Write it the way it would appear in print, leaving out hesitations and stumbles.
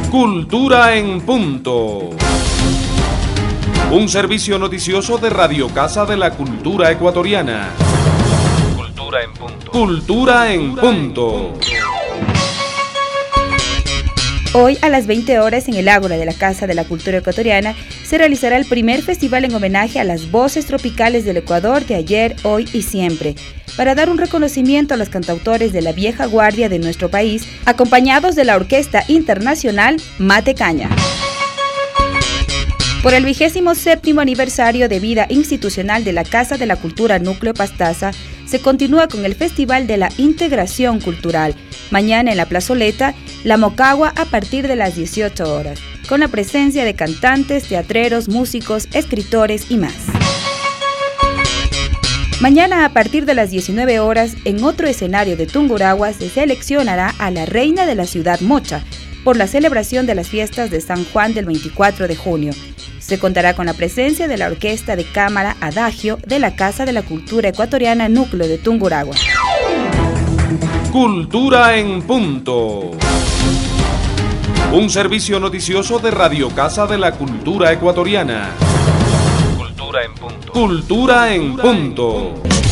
Cultura en Punto. Un servicio noticioso de Radio Casa de la Cultura Ecuatoriana. Cultura en Punto. Cultura en Punto. Hoy a las 20 horas en el Ágora de la Casa de la Cultura Ecuatoriana se realizará el primer festival en homenaje a las voces tropicales del Ecuador de ayer, hoy y siempre, para dar un reconocimiento a los cantautores de la vieja guardia de nuestro país, acompañados de la Orquesta Internacional Mate Caña. Por el 27º aniversario de vida institucional de la Casa de la Cultura Núcleo Pastaza, se continúa con el Festival de la Integración Cultural, mañana en la plazoleta La Mocagua a partir de las 18 horas, con la presencia de cantantes, teatreros, músicos, escritores y más. Mañana a partir de las 19 horas, en otro escenario de Tungurahua, se seleccionará a la reina de la ciudad Mocha, por la celebración de las fiestas de San Juan del 24 de junio. Se contará con la presencia de la Orquesta de Cámara Adagio de la Casa de la Cultura Ecuatoriana Núcleo de Tungurahua. Cultura en Punto. Un servicio noticioso de Radio Casa de la Cultura Ecuatoriana. Cultura en Punto. Cultura en Punto.